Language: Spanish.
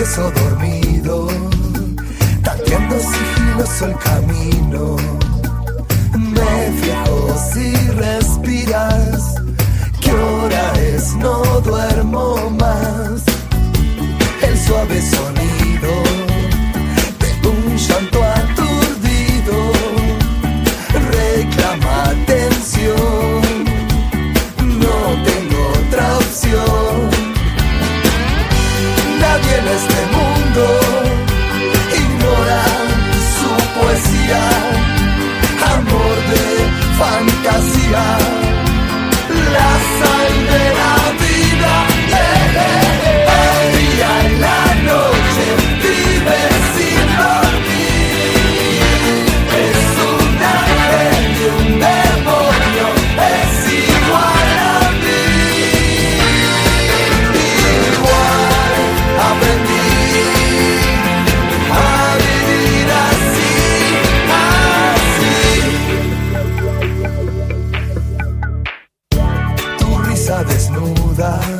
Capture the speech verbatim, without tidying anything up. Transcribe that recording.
beso dormido, tanteando sigiloso el camino. Me fijo si respiras, qué hora es, no duermo más. El suave sonido de un llanto aturdido reclama atención. No tengo otra opción. Nadie en este mundo ignora su poesía, amor de fantasía, la sal de la vida. Eh, eh, el día y la noche vive sin dormir. Es un ángel y un demonio, es igual a mí. Igual aprendí a vivir así, así. Tu risa desnuda